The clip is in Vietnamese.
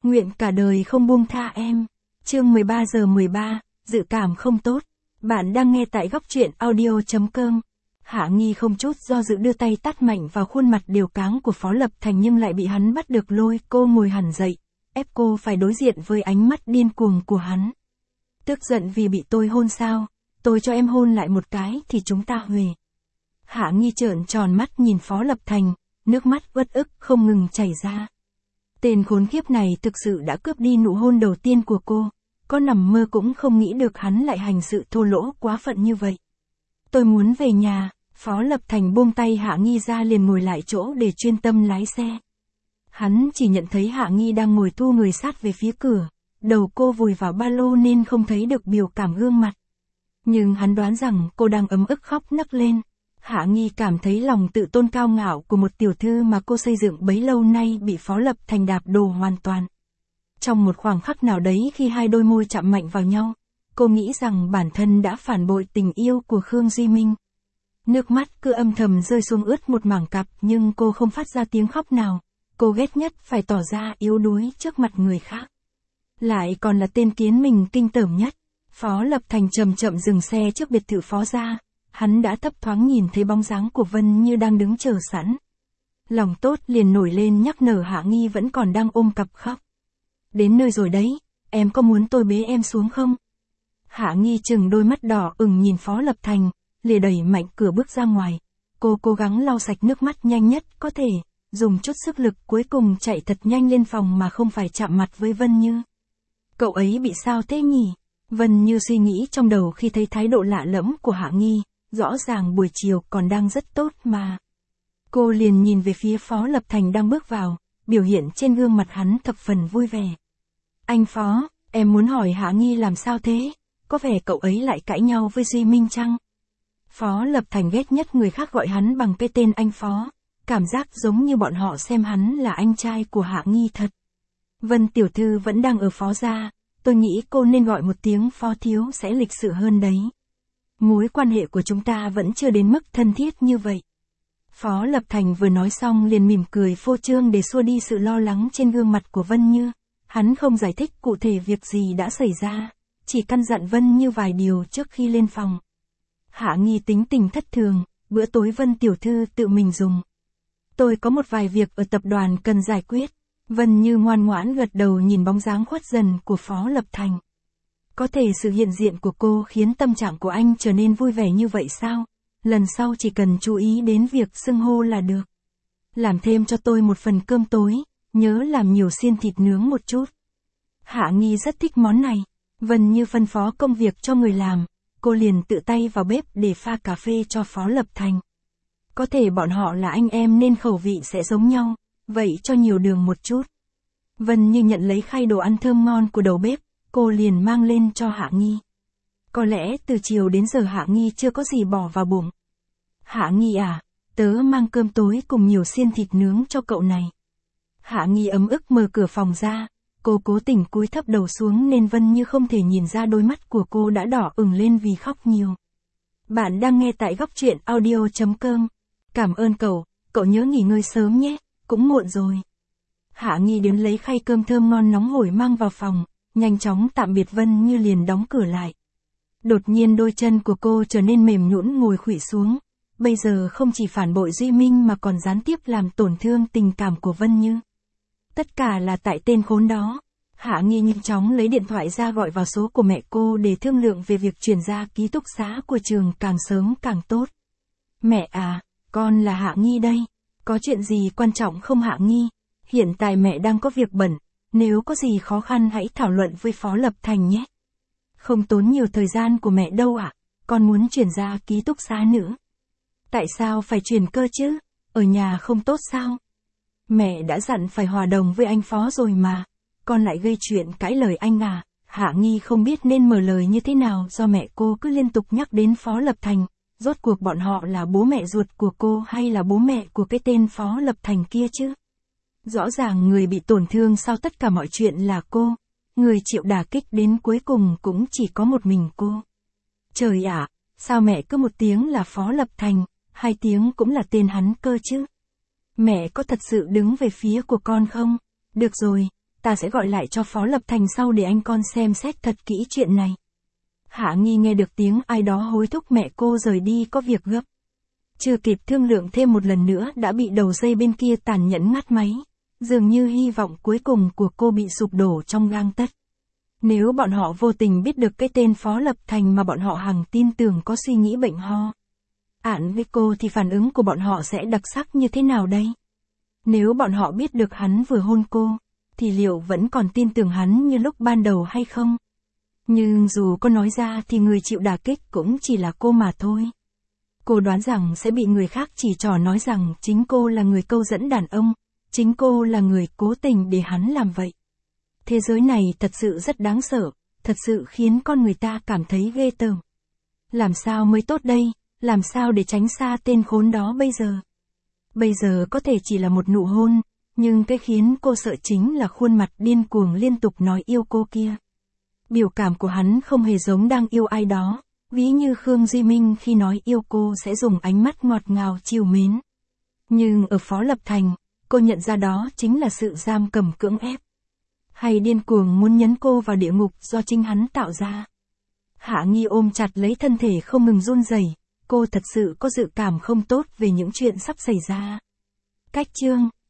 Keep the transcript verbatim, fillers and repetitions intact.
Nguyện cả đời không buông tha em. Chương mười ba giờ mười ba, dự cảm không tốt. Bạn đang nghe tại góc truyện audio.com. Hạ Nghi không chút do dự đưa tay tát mạnh vào khuôn mặt đều cáng của Phó Lập Thành nhưng lại bị hắn bắt được lôi cô ngồi hẳn dậy, ép cô phải đối diện với ánh mắt điên cuồng của hắn. Tức giận vì bị tôi hôn sao? Tôi cho em hôn lại một cái thì chúng ta huề. Hạ Nghi trợn tròn mắt nhìn Phó Lập Thành, nước mắt uất ức không ngừng chảy ra. Tên khốn kiếp này thực sự đã cướp đi nụ hôn đầu tiên của cô, có nằm mơ cũng không nghĩ được hắn lại hành sự thô lỗ quá phận như vậy. Tôi muốn về nhà. Phó Lập Thành buông tay Hạ Nghi ra liền ngồi lại chỗ để chuyên tâm lái xe. Hắn chỉ nhận thấy Hạ Nghi đang ngồi thu người sát về phía cửa, đầu cô vùi vào ba lô nên không thấy được biểu cảm gương mặt. Nhưng hắn đoán rằng cô đang ấm ức khóc nấc lên. Hạ Nghi cảm thấy lòng tự tôn cao ngạo của một tiểu thư mà cô xây dựng bấy lâu nay bị Phó Lập Thành đạp đổ hoàn toàn. Trong một khoảng khắc nào đấy khi hai đôi môi chạm mạnh vào nhau, cô nghĩ rằng bản thân đã phản bội tình yêu của Khương Duy Minh. Nước mắt cứ âm thầm rơi xuống ướt một mảng cặp nhưng cô không phát ra tiếng khóc nào. Cô ghét nhất phải tỏ ra yếu đuối trước mặt người khác. Lại còn là tên kiến mình kinh tởm nhất. Phó Lập Thành chậm chậm dừng xe trước biệt thự Phó gia. Hắn đã thấp thoáng nhìn thấy bóng dáng của Vân Như đang đứng chờ sẵn. Lòng tốt liền nổi lên nhắc nhở Hạ Nghi vẫn còn đang ôm cặp khóc. Đến nơi rồi đấy, em có muốn tôi bế em xuống không? Hạ Nghi chừng đôi mắt đỏ ửng nhìn Phó Lập Thành, lìa đẩy mạnh cửa bước ra ngoài. Cô cố gắng lau sạch nước mắt nhanh nhất có thể, dùng chút sức lực cuối cùng chạy thật nhanh lên phòng mà không phải chạm mặt với Vân Như. Cậu ấy bị sao thế nhỉ? Vân Như suy nghĩ trong đầu khi thấy thái độ lạ lẫm của Hạ Nghi, rõ ràng buổi chiều còn đang rất tốt mà. Cô liền nhìn về phía Phó Lập Thành đang bước vào, biểu hiện trên gương mặt hắn thập phần vui vẻ. Anh Phó, em muốn hỏi Hạ Nghi làm sao thế? Có vẻ cậu ấy lại cãi nhau với Duy Minh chăng? Phó Lập Thành ghét nhất người khác gọi hắn bằng cái tên anh Phó, cảm giác giống như bọn họ xem hắn là anh trai của Hạ Nghi thật. Vân tiểu thư vẫn đang ở Phó gia, tôi nghĩ cô nên gọi một tiếng Phó thiếu sẽ lịch sự hơn đấy. Mối quan hệ của chúng ta vẫn chưa đến mức thân thiết như vậy. Phó Lập Thành vừa nói xong liền mỉm cười phô trương để xua đi sự lo lắng trên gương mặt của Vân Như. Hắn không giải thích cụ thể việc gì đã xảy ra, chỉ căn dặn Vân Như vài điều trước khi lên phòng. Hạ Nghi tính tình thất thường, bữa tối Vân tiểu thư tự mình dùng. Tôi có một vài việc ở tập đoàn cần giải quyết. Vân Như ngoan ngoãn gật đầu nhìn bóng dáng khuất dần của Phó Lập Thành. Có thể sự hiện diện của cô khiến tâm trạng của anh trở nên vui vẻ như vậy sao? Lần sau chỉ cần chú ý đến việc xưng hô là được. Làm thêm cho tôi một phần cơm tối, nhớ làm nhiều xiên thịt nướng một chút. Hạ Nghi rất thích món này. Vân Như phân phó công việc cho người làm. Cô liền tự tay vào bếp để pha cà phê cho Phó Lập Thành. Có thể bọn họ là anh em nên khẩu vị sẽ giống nhau, vậy cho nhiều đường một chút. Vân Như nhận lấy khay đồ ăn thơm ngon của đầu bếp, cô liền mang lên cho Hạ Nghi. Có lẽ từ chiều đến giờ Hạ Nghi chưa có gì bỏ vào bụng. Hạ Nghi à, tớ mang cơm tối cùng nhiều xiên thịt nướng cho cậu này. Hạ Nghi ấm ức mở cửa phòng ra. Cô cố tình cúi thấp đầu xuống nên Vân Như không thể nhìn ra đôi mắt của cô đã đỏ ửng lên vì khóc nhiều. Bạn đang nghe tại góc truyện audio.com. Cảm ơn cậu, cậu nhớ nghỉ ngơi sớm nhé, cũng muộn rồi. Hạ Nghi đến lấy khay cơm thơm ngon nóng hổi mang vào phòng, nhanh chóng tạm biệt Vân Như liền đóng cửa lại. Đột nhiên đôi chân của cô trở nên mềm nhũn ngồi khuỵu xuống. Bây giờ không chỉ phản bội Duy Minh mà còn gián tiếp làm tổn thương tình cảm của Vân Như. Tất cả là tại tên khốn đó. Hạ Nghi nhanh chóng lấy điện thoại ra gọi vào số của mẹ cô để thương lượng về việc chuyển ra ký túc xá của trường càng sớm càng tốt. Mẹ à, con là Hạ Nghi đây. Có chuyện gì quan trọng không Hạ Nghi? Hiện tại mẹ đang có việc bận. Nếu có gì khó khăn hãy thảo luận với Phó Lập Thành nhé. Không tốn nhiều thời gian của mẹ đâu ạ. À? Con muốn chuyển ra ký túc xá nữa. Tại sao phải chuyển cơ chứ? Ở nhà không tốt sao? Mẹ đã dặn phải hòa đồng với anh Phó rồi mà. Con lại gây chuyện cãi lời anh à? Hạ Nghi không biết nên mở lời như thế nào do mẹ cô cứ liên tục nhắc đến Phó Lập Thành. Rốt cuộc bọn họ là bố mẹ ruột của cô hay là bố mẹ của cái tên Phó Lập Thành kia chứ? Rõ ràng người bị tổn thương sau tất cả mọi chuyện là cô. Người chịu đả kích đến cuối cùng cũng chỉ có một mình cô. Trời ạ, sao mẹ cứ một tiếng là Phó Lập Thành, hai tiếng cũng là tên hắn cơ chứ? Mẹ có thật sự đứng về phía của con không? Được rồi, ta sẽ gọi lại cho Phó Lập Thành sau để anh con xem xét thật kỹ chuyện này. Hạ Nghi nghe được tiếng ai đó hối thúc mẹ cô rời đi có việc gấp. Chưa kịp thương lượng thêm một lần nữa đã bị đầu dây bên kia tàn nhẫn ngắt máy. Dường như hy vọng cuối cùng của cô bị sụp đổ trong gang tấc. Nếu bọn họ vô tình biết được cái tên Phó Lập Thành mà bọn họ hằng tin tưởng có suy nghĩ bệnh ho ạn với cô thì phản ứng của bọn họ sẽ đặc sắc như thế nào đây? Nếu bọn họ biết được hắn vừa hôn cô, thì liệu vẫn còn tin tưởng hắn như lúc ban đầu hay không? Nhưng dù có nói ra thì người chịu đả kích cũng chỉ là cô mà thôi. Cô đoán rằng sẽ bị người khác chỉ trỏ nói rằng chính cô là người câu dẫn đàn ông, chính cô là người cố tình để hắn làm vậy. Thế giới này thật sự rất đáng sợ, thật sự khiến con người ta cảm thấy ghê tởm. Làm sao mới tốt đây, làm sao để tránh xa tên khốn đó bây giờ? Bây giờ có thể chỉ là một nụ hôn, nhưng cái khiến cô sợ chính là khuôn mặt điên cuồng liên tục nói yêu cô kia. Biểu cảm của hắn không hề giống đang yêu ai đó, ví như Khương Duy Minh khi nói yêu cô sẽ dùng ánh mắt ngọt ngào trìu mến. Nhưng ở Phó Lập Thành, cô nhận ra đó chính là sự giam cầm cưỡng ép. Hay điên cuồng muốn nhấn cô vào địa ngục do chính hắn tạo ra. Hạ Nghi ôm chặt lấy thân thể không ngừng run rẩy, cô thật sự có dự cảm không tốt về những chuyện sắp xảy ra. Cách chương